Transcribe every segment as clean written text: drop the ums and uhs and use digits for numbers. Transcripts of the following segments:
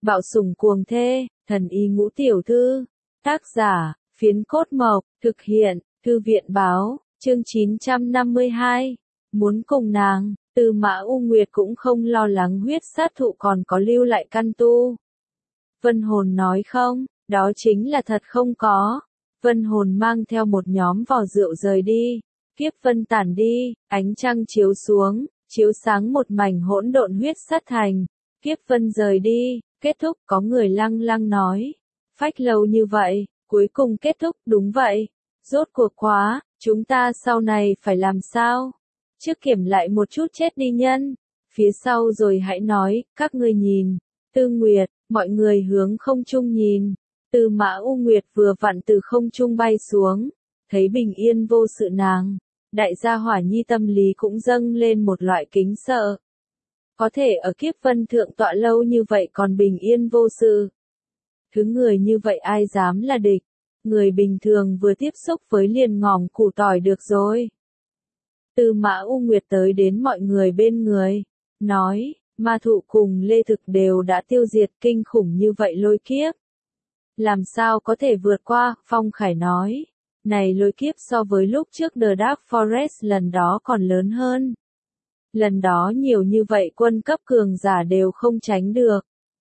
Bạo sủng cuồng thê, thần y ngũ tiểu thư. Tác giả, Phiến Cốt Mộc, thực hiện, Thư viện Báo, chương 952. Muốn cùng nàng, Tư Mã U Nguyệt cũng không lo lắng huyết sát thụ còn có lưu lại căn tu. Vân Hồn nói không, đó chính là thật không có. Vân Hồn mang theo một nhóm vò rượu rời đi. Kiếp vân tản đi, ánh trăng chiếu xuống, chiếu sáng một mảnh hỗn độn huyết sát thành. Kiếp vân rời đi, kết thúc, có người lăng lăng nói. Phách lâu như vậy, cuối cùng kết thúc, đúng vậy. Rốt cuộc quá, chúng ta sau này phải làm sao? Trước kiểm lại một chút chết đi nhân. Phía sau rồi hãy nói, các ngươi nhìn. Tư Nguyệt, mọi người hướng không trung nhìn. Tư Mã U Nguyệt vừa vặn từ không trung bay xuống. Thấy bình yên vô sự nàng. Đại gia hỏa nhi tâm lý cũng dâng lên một loại kính sợ. Có thể ở kiếp vân thượng tọa lâu như vậy còn bình yên vô sự. Thứ người như vậy ai dám là địch. Người bình thường vừa tiếp xúc với liền ngỏm củ tỏi được rồi. Tư Mã U Nguyệt tới đến mọi người bên người. Nói, ma thụ cùng Lê Thực đều đã tiêu diệt kinh khủng như vậy lôi kiếp. Làm sao có thể vượt qua, Phong Khải nói. Này lôi kiếp so với lúc trước The Dark Forest lần đó còn lớn hơn. Lần đó nhiều như vậy quân cấp cường giả đều không tránh được.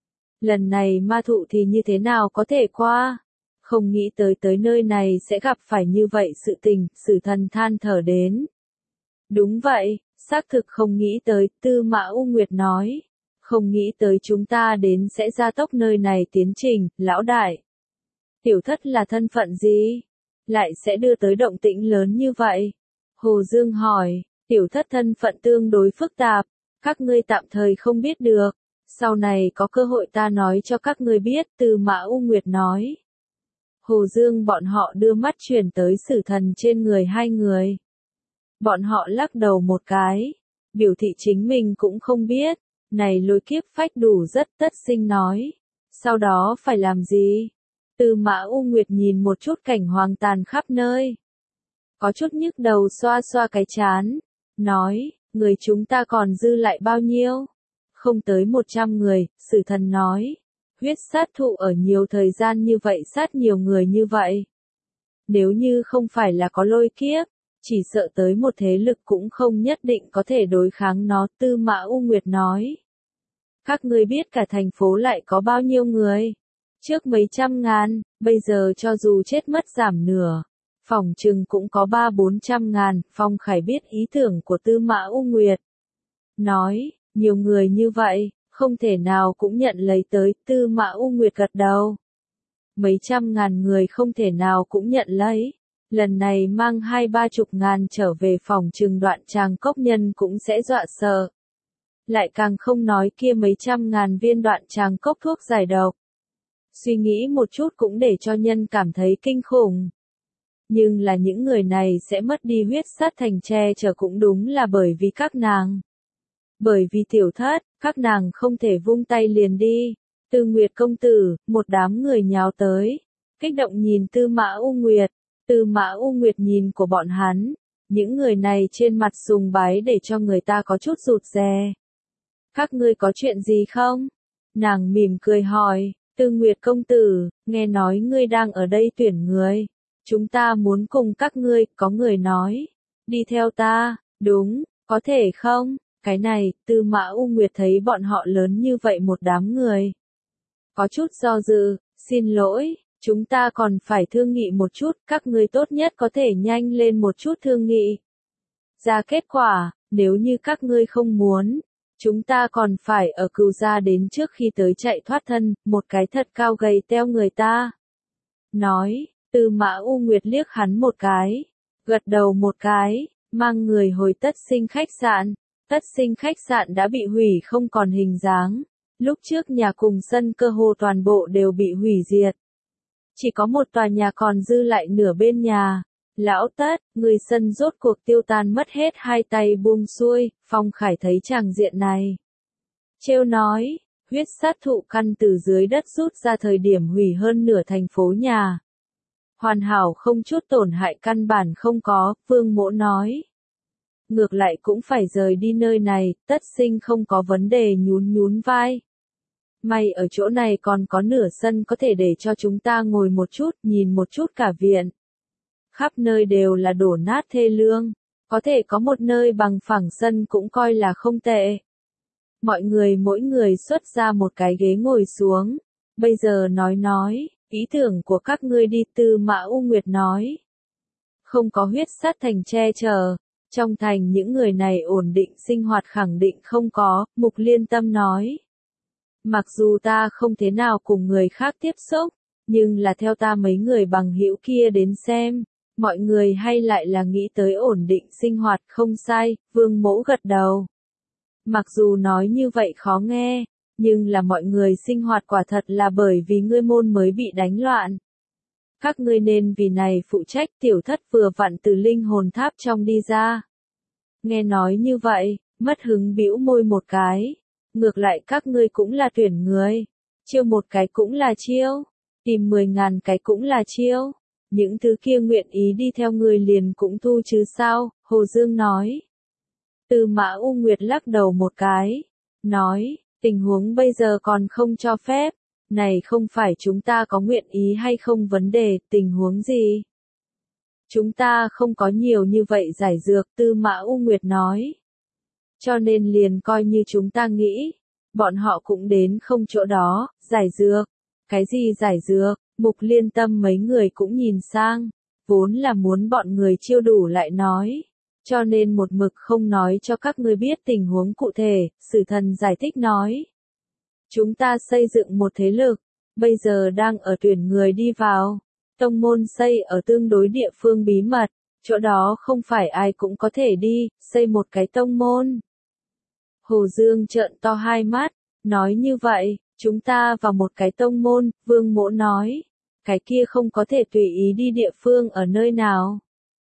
Lần này ma thụ thì như thế nào có thể qua? Không nghĩ tới nơi này sẽ gặp phải như vậy sự tình, Sử Thần than thở đến. Đúng vậy, xác thực không nghĩ tới, Tư Mã U Nguyệt nói. Không nghĩ tới chúng ta đến sẽ gia tốc nơi này tiến trình, lão đại. Tiểu thất là thân phận gì? Lại sẽ đưa tới động tĩnh lớn như vậy? Hồ Dương hỏi, tiểu thất thân phận tương đối phức tạp, các ngươi tạm thời không biết được. Sau này có cơ hội ta nói cho các ngươi biết, Tư Mã U Nguyệt nói. Hồ Dương bọn họ đưa mắt chuyển tới Sử Thần trên người hai người. Bọn họ lắc đầu một cái, biểu thị chính mình cũng không biết. Này lôi kiếp phách đủ rất tất sinh nói. Sau đó phải làm gì? Tư Mã U Nguyệt nhìn một chút cảnh hoang tàn khắp nơi. Có chút nhức đầu xoa xoa cái chán. Nói, người chúng ta còn dư lại bao nhiêu? Không tới 100 người, Sử Thần nói. Huyết sát thụ ở nhiều thời gian như vậy sát nhiều người như vậy. Nếu như không phải là có lôi kiếp, chỉ sợ tới một thế lực cũng không nhất định có thể đối kháng nó, Tư Mã U Nguyệt nói. Các ngươi biết cả thành phố lại có bao nhiêu người? Trước mấy trăm ngàn, bây giờ cho dù chết mất giảm nửa. Phỏng chừng cũng có 300-400 ngàn, Phong Khải biết ý tưởng của Tư Mã U Nguyệt. Nói, nhiều người như vậy, không thể nào cũng nhận lấy tới, Tư Mã U Nguyệt gật đầu. Mấy trăm ngàn người không thể nào cũng nhận lấy. Lần này mang 20-30 ngàn trở về phòng trừng Đoạn Tràng Cốc nhân cũng sẽ dọa sợ. Lại càng không nói kia mấy trăm ngàn viên Đoạn Tràng Cốc thuốc giải độc. Suy nghĩ một chút cũng để cho nhân cảm thấy kinh khủng. Nhưng là những người này sẽ mất đi huyết sát thành che chở cũng đúng là bởi vì các nàng. Bởi vì tiểu thất, các nàng không thể vung tay liền đi. Tư Nguyệt công tử, một đám người nhào tới. Kích động nhìn Tư Mã U Nguyệt. Tư Mã U Nguyệt nhìn của bọn hắn. Những người này trên mặt sùng bái để cho người ta có chút rụt rè. Các ngươi có chuyện gì không? Nàng mỉm cười hỏi. Tư Nguyệt công tử, nghe nói ngươi đang ở đây tuyển người. Chúng ta muốn cùng các ngươi, có người nói. Đi theo ta, đúng, có thể không? Cái này, Tư Mã U Nguyệt thấy bọn họ lớn như vậy một đám người. Có chút do dự, xin lỗi, chúng ta còn phải thương nghị một chút, các ngươi tốt nhất có thể nhanh lên một chút thương nghị. Ra kết quả, nếu như các ngươi không muốn, chúng ta còn phải ở Cửu gia đến trước khi tới chạy thoát thân, một cái thật cao gầy teo người ta. Nói, Tư Mã U Nguyệt liếc hắn một cái, gật đầu một cái, mang người hồi Tất Sinh khách sạn. Tất Sinh khách sạn đã bị hủy không còn hình dáng. Lúc trước nhà cùng sân cơ hồ toàn bộ đều bị hủy diệt. Chỉ có một tòa nhà còn dư lại nửa bên nhà. Lão Tất, người sân rốt cuộc tiêu tan mất hết, hai tay buông xuôi, Phong Khải thấy tràng diện này. Trêu nói, huyết sát thụ căn từ dưới đất rút ra thời điểm hủy hơn nửa thành phố nhà. Hoàn hảo không chút tổn hại căn bản không có, Vương Mỗ nói. Ngược lại cũng phải rời đi nơi này, Tất Sinh không có vấn đề nhún nhún vai. May ở chỗ này còn có nửa sân có thể để cho chúng ta ngồi một chút, nhìn một chút cả viện. Khắp nơi đều là đổ nát thê lương, có thể có một nơi bằng phẳng sân cũng coi là không tệ. Mọi người mỗi người xuất ra một cái ghế ngồi xuống, bây giờ nói, ý tưởng của các ngươi đi, Tư Mã U Nguyệt nói. Không có huyết sát thành che chở, trong thành những người này ổn định sinh hoạt khẳng định không có, Mục Liên Tâm nói. Mặc dù ta không thế nào cùng người khác tiếp xúc, nhưng là theo ta mấy người bằng hữu kia đến xem, mọi người hay lại là nghĩ tới ổn định sinh hoạt, không sai, Vương Mỗ gật đầu. Mặc dù nói như vậy khó nghe, nhưng là mọi người sinh hoạt quả thật là bởi vì ngươi môn mới bị đánh loạn. Các ngươi nên vì này phụ trách, Tiểu Thất vừa vặn từ linh hồn tháp trong đi ra. Nghe nói như vậy, mất hứng bĩu môi một cái. Ngược lại các ngươi cũng là tuyển người. Chiêu một cái cũng là chiêu. Tìm 10.000 cái cũng là chiêu. Những thứ kia nguyện ý đi theo người liền cũng thu chứ sao, Hồ Dương nói. Tư Mã U Nguyệt lắc đầu một cái. Nói, tình huống bây giờ còn không cho phép. Này không phải chúng ta có nguyện ý hay không vấn đề, tình huống gì? Chúng ta không có nhiều như vậy giải dược, Tư Mã U Nguyệt nói. Cho nên liền coi như chúng ta nghĩ, bọn họ cũng đến không chỗ đó, giải dược. Cái gì giải dược? Mục Liên Tâm mấy người cũng nhìn sang, vốn là muốn bọn người chiêu đủ lại nói. Cho nên một mực không nói cho các ngươi biết tình huống cụ thể, Sử Thần giải thích nói. Chúng ta xây dựng một thế lực, bây giờ đang ở tuyển người đi vào. Tông môn xây ở tương đối địa phương bí mật, chỗ đó không phải ai cũng có thể đi, xây một cái tông môn. Hồ Dương trợn to hai mắt, nói như vậy, chúng ta vào một cái tông môn, Vương Mỗ nói. Cái kia không có thể tùy ý đi địa phương ở nơi nào.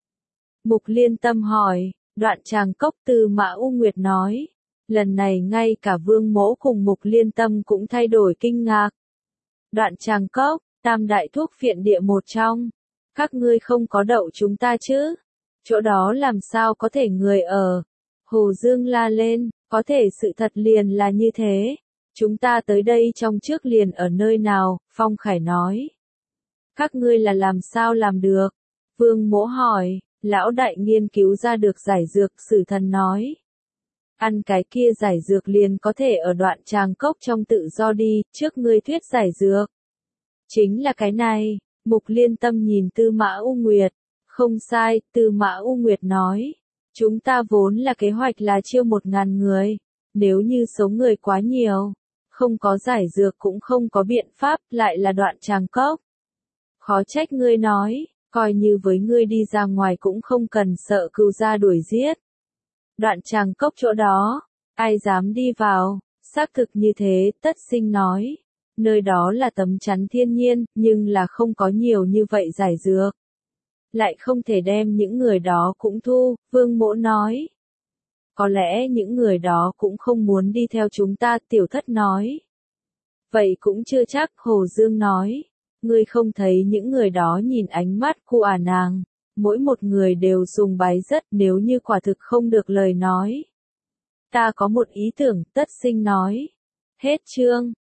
Mục Liên Tâm hỏi, Đoạn Tràng Cốc, Tư Mã U Nguyệt nói. Lần này ngay cả Vương Mỗ cùng Mục Liên Tâm cũng thay đổi kinh ngạc. Đoạn Tràng Cốc, tam đại thuốc viện địa một trong. Các ngươi không có đậu chúng ta chứ? Chỗ đó làm sao có thể người ở? Hồ Dương la lên, có thể sự thật liền là như thế. Chúng ta tới đây trong trước liền ở nơi nào? Phong Khải nói. Các ngươi là làm sao làm được? Vương Mỗ hỏi, lão đại nghiên cứu ra được giải dược, Sử Thần nói. Ăn cái kia giải dược liền có thể ở Đoạn Tràng Cốc trong tự do đi, trước ngươi thuyết giải dược. Chính là cái này, Mục Liên Tâm nhìn Tư Mã U Nguyệt. Không sai, Tư Mã U Nguyệt nói. Chúng ta vốn là kế hoạch là chiêu 1.000 người. Nếu như số người quá nhiều, không có giải dược cũng không có biện pháp, lại là Đoạn Tràng Cốc. Khó trách ngươi nói, coi như với ngươi đi ra ngoài cũng không cần sợ cừu gia đuổi giết. Đoạn Tràng Cốc chỗ đó, ai dám đi vào, xác thực như thế, Tất Sinh nói. Nơi đó là tấm chắn thiên nhiên, nhưng là không có nhiều như vậy giải dược. Lại không thể đem những người đó cũng thu, Vương Mỗ nói. Có lẽ những người đó cũng không muốn đi theo chúng ta, Tiểu Thất nói. Vậy cũng chưa chắc, Hồ Dương nói. Ngươi không thấy những người đó nhìn ánh mắt của nàng. Mỗi một người đều sùng bái rất, nếu như quả thực không được lời nói. Ta có một ý tưởng, Tất Sinh nói. Hết chương.